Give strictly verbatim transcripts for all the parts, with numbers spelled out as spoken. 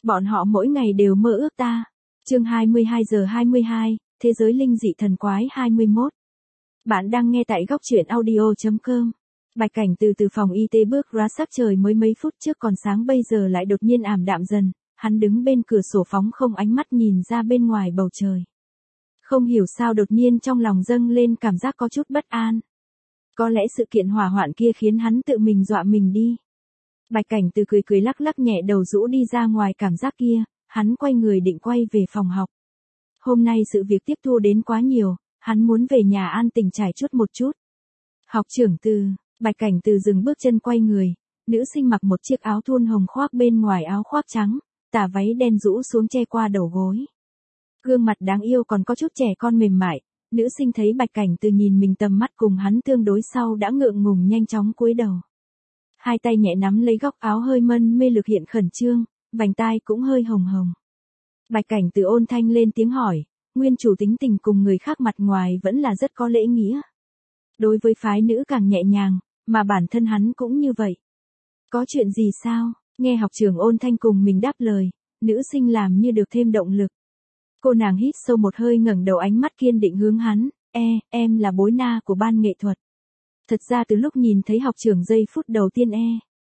Bọn họ mỗi ngày đều mơ ước ta. Chương hai mươi hai giờ hai mươi hai, Thế giới linh dị thần quái hai mươi mốt. Bạn đang nghe tại góc truyện audio chấm com. Bạch Cảnh từ từ phòng y tế bước ra, sắp trời mới mấy phút trước còn sáng bây giờ lại đột nhiên ảm đạm dần, hắn đứng bên cửa sổ phóng không ánh mắt nhìn ra bên ngoài bầu trời. Không hiểu sao đột nhiên trong lòng dâng lên cảm giác có chút bất an. Có lẽ sự kiện hỏa hoạn kia khiến hắn tự mình dọa mình đi. Bạch Cảnh từ cười cười lắc lắc nhẹ đầu rũ đi ra ngoài cảm giác kia, hắn quay người định quay về phòng học. Hôm nay sự việc tiếp thu đến quá nhiều, hắn muốn về nhà an tình trải chút một chút. Học trưởng Từ, Bạch Cảnh từ dừng bước chân quay người, nữ sinh mặc một chiếc áo thun hồng khoác bên ngoài áo khoác trắng, tà váy đen rũ xuống che qua đầu gối. Gương mặt đáng yêu còn có chút trẻ con mềm mại, nữ sinh thấy Bạch Cảnh từ nhìn mình tầm mắt cùng hắn tương đối sau đã ngượng ngùng nhanh chóng cúi đầu. Hai tay nhẹ nắm lấy góc áo hơi mân mê lực hiện khẩn trương, vành tai cũng hơi hồng hồng. Bạch Cảnh từ ôn thanh lên tiếng hỏi, nguyên chủ tính tình cùng người khác mặt ngoài vẫn là rất có lễ nghĩa. Đối với phái nữ càng nhẹ nhàng, mà bản thân hắn cũng như vậy. Có chuyện gì sao? Nghe học trưởng ôn thanh cùng mình đáp lời, nữ sinh làm như được thêm động lực. Cô nàng hít sâu một hơi ngẩng đầu ánh mắt kiên định hướng hắn, e, em là bối na của ban nghệ thuật. Thật ra từ lúc nhìn thấy học trưởng giây phút đầu tiên e,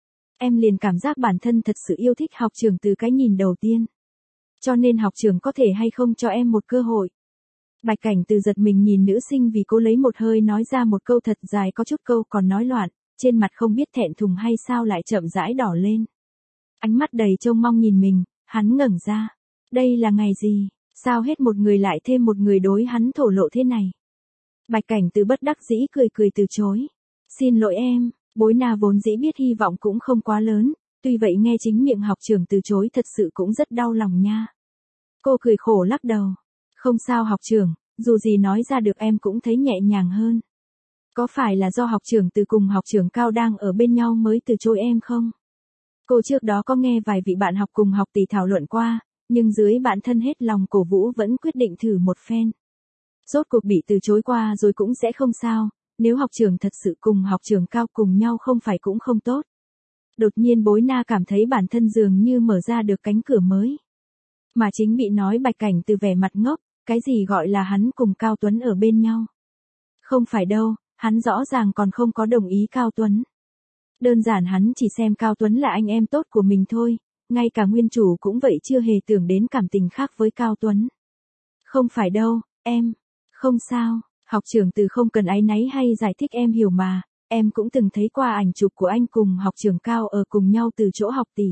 em liền cảm giác bản thân thật sự yêu thích học trưởng từ cái nhìn đầu tiên. Cho nên học trưởng có thể hay không cho em một cơ hội. Bạch Cảnh từ giật mình nhìn nữ sinh vì cô lấy một hơi nói ra một câu thật dài có chút câu còn nói loạn, trên mặt không biết thẹn thùng hay sao lại chậm rãi đỏ lên. Ánh mắt đầy trông mong nhìn mình, hắn ngẩng ra. Đây là ngày gì? Sao hết một người lại thêm một người đối hắn thổ lộ thế này? Bạch Cảnh từ bất đắc dĩ cười cười từ chối. Xin lỗi em, bối na vốn dĩ biết hy vọng cũng không quá lớn, tuy vậy nghe chính miệng học trưởng từ chối thật sự cũng rất đau lòng nha. Cô cười khổ lắc đầu. Không sao học trưởng, dù gì nói ra được em cũng thấy nhẹ nhàng hơn. Có phải là do học trưởng từ cùng học trưởng Cao đang ở bên nhau mới từ chối em không? Cô trước đó có nghe vài vị bạn học cùng học tỷ thảo luận qua, nhưng dưới bạn thân hết lòng cổ vũ vẫn quyết định thử một phen. Rốt cuộc bị từ chối qua rồi cũng sẽ không sao, nếu học trưởng thật sự cùng học trưởng Cao cùng nhau không phải cũng không tốt. Đột nhiên bối na cảm thấy bản thân dường như mở ra được cánh cửa mới. Mà chính bị nói Bạch Cảnh từ vẻ mặt ngốc, cái gì gọi là hắn cùng Cao Tuấn ở bên nhau. Không phải đâu, hắn rõ ràng còn không có đồng ý Cao Tuấn. Đơn giản hắn chỉ xem Cao Tuấn là anh em tốt của mình thôi, ngay cả nguyên chủ cũng vậy chưa hề tưởng đến cảm tình khác với Cao Tuấn. Không phải đâu, em, không sao, học trưởng Từ không cần áy náy hay giải thích em hiểu mà, em cũng từng thấy qua ảnh chụp của anh cùng học trưởng Cao ở cùng nhau từ chỗ học tỷ.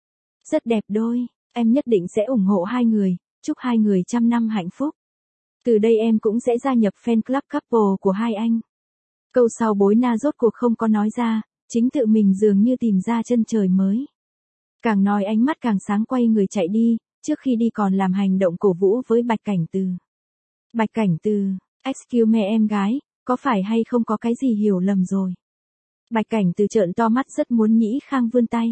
Rất đẹp đôi, em nhất định sẽ ủng hộ hai người, chúc hai người trăm năm hạnh phúc. Từ đây em cũng sẽ gia nhập fan club couple của hai anh. Câu sau bối na rốt cuộc không có nói ra, chính tự mình dường như tìm ra chân trời mới. Càng nói ánh mắt càng sáng quay người chạy đi, trước khi đi còn làm hành động cổ vũ với Bạch Cảnh từ. Bạch Cảnh từ, excuse me em gái, có phải hay không có cái gì hiểu lầm rồi? Bạch Cảnh từ trợn to mắt rất muốn nhĩ khang vươn tay.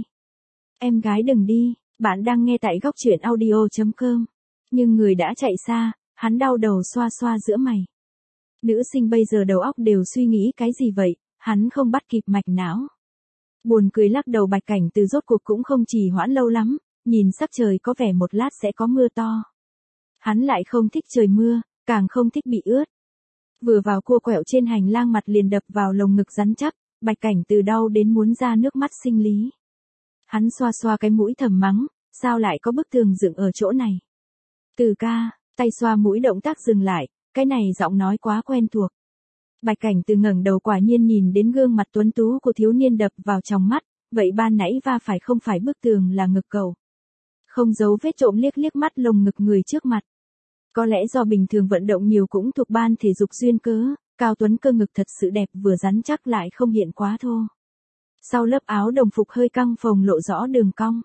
Em gái đừng đi, bạn đang nghe tại góc truyện audio chấm com. Nhưng người đã chạy xa, hắn đau đầu xoa xoa giữa mày. Nữ sinh bây giờ đầu óc đều suy nghĩ cái gì vậy, hắn không bắt kịp mạch não. Buồn cười lắc đầu Bạch Cảnh từ rốt cuộc cũng không trì hoãn lâu lắm, nhìn sắc trời có vẻ một lát sẽ có mưa to. Hắn lại không thích trời mưa, càng không thích bị ướt. Vừa vào cua quẹo trên hành lang mặt liền đập vào lồng ngực rắn chắc, Bạch Cảnh từ đau đến muốn ra nước mắt sinh lý. Hắn xoa xoa cái mũi thầm mắng, sao lại có bức tường dựng ở chỗ này? Từ ca, tay xoa mũi động tác dừng lại, cái này giọng nói quá quen thuộc. Bạch Cảnh từ ngẩng đầu quả nhiên nhìn đến gương mặt tuấn tú của thiếu niên đập vào trong mắt, vậy ban nãy va phải không phải bức tường là ngực cậu. Không giấu vết trộm liếc liếc mắt lồng ngực người trước mặt. Có lẽ do bình thường vận động nhiều cũng thuộc ban thể dục duyên cớ, Cao Tuấn cơ ngực thật sự đẹp vừa rắn chắc lại không hiện quá thô. Sau lớp áo đồng phục hơi căng phồng lộ rõ đường cong.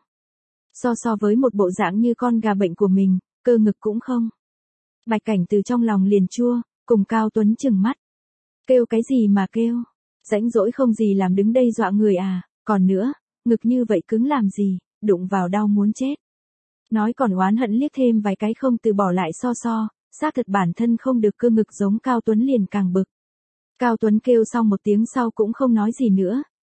So so với một bộ dạng như con gà bệnh của mình, cơ ngực cũng không. Bạch Cảnh từ trong lòng liền chua, cùng Cao Tuấn chừng mắt. Kêu cái gì mà kêu? Rãnh rỗi không gì làm đứng đây dọa người à, còn nữa, ngực như vậy cứng làm gì, đụng vào đau muốn chết. Nói còn oán hận liếc thêm vài cái không từ bỏ lại so so, xác thật bản thân không được cơ ngực giống Cao Tuấn liền càng bực. Cao Tuấn kêu xong một tiếng sau cũng không nói gì nữa,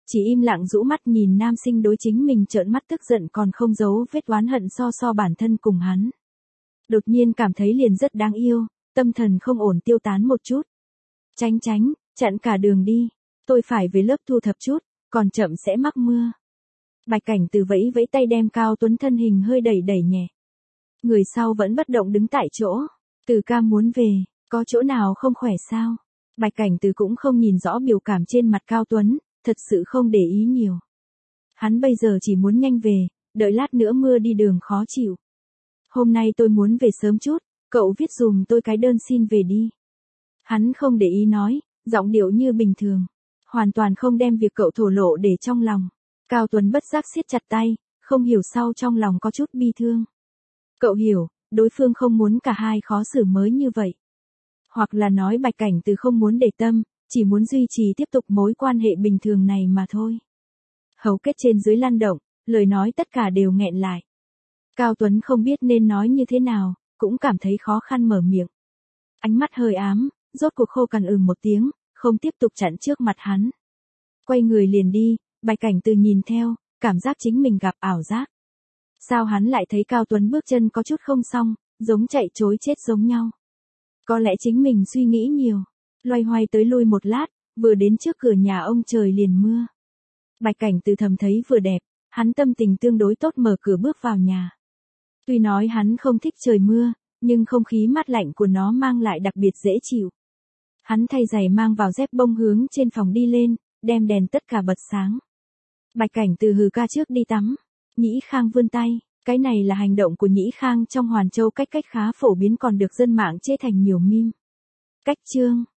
chỉ im lặng rũ mắt nhìn nam sinh đối chính mình trợn mắt tức giận còn không giấu vết oán hận so so bản thân cùng hắn. Đột nhiên cảm thấy liền rất đáng yêu, tâm thần không ổn tiêu tán một chút. Tránh tránh, chặn cả đường đi, tôi phải về lớp thu thập chút, còn chậm sẽ mắc mưa. Bạch Cảnh Từ vẫy vẫy tay đem Cao Tuấn thân hình hơi đẩy đẩy nhẹ. Người sau vẫn bất động đứng tại chỗ. Từ ca muốn về, có chỗ nào không khỏe sao? Bạch Cảnh Từ cũng không nhìn rõ biểu cảm trên mặt Cao Tuấn, thật sự không để ý nhiều. Hắn bây giờ chỉ muốn nhanh về, đợi lát nữa mưa đi đường khó chịu. Hôm nay tôi muốn về sớm chút, cậu viết dùm tôi cái đơn xin về đi. Hắn không để ý nói, giọng điệu như bình thường. Hoàn toàn không đem việc cậu thổ lộ để trong lòng. Cao Tuấn bất giác siết chặt tay, không hiểu sao trong lòng có chút bi thương. Cậu hiểu, đối phương không muốn cả hai khó xử mới như vậy. Hoặc là nói Bạch Cảnh Từ không muốn để tâm, chỉ muốn duy trì tiếp tục mối quan hệ bình thường này mà thôi. Hầu kết trên dưới lăn động, lời nói tất cả đều nghẹn lại. Cao Tuấn không biết nên nói như thế nào, cũng cảm thấy khó khăn mở miệng. Ánh mắt hơi ám, rốt cuộc khô cằn ừm một tiếng, không tiếp tục chặn trước mặt hắn. Quay người liền đi, Bạch Cảnh Từ nhìn theo, cảm giác chính mình gặp ảo giác. Sao hắn lại thấy Cao Tuấn bước chân có chút không xong, giống chạy trối chết giống nhau. Có lẽ chính mình suy nghĩ nhiều, loay hoay tới lui một lát, vừa đến trước cửa nhà ông trời liền mưa. Bạch Cảnh Từ thầm thấy vừa đẹp, hắn tâm tình tương đối tốt mở cửa bước vào nhà. Tuy nói hắn không thích trời mưa, nhưng không khí mát lạnh của nó mang lại đặc biệt dễ chịu. Hắn thay giày mang vào dép bông hướng trên phòng đi lên, đem đèn tất cả bật sáng. Bạch Cảnh Từ hừ ca trước đi tắm. Nhĩ Khang vươn tay, cái này là hành động của Nhĩ Khang trong Hoàn Châu cách cách khá phổ biến còn được dân mạng chê thành nhiều meme. Cách chương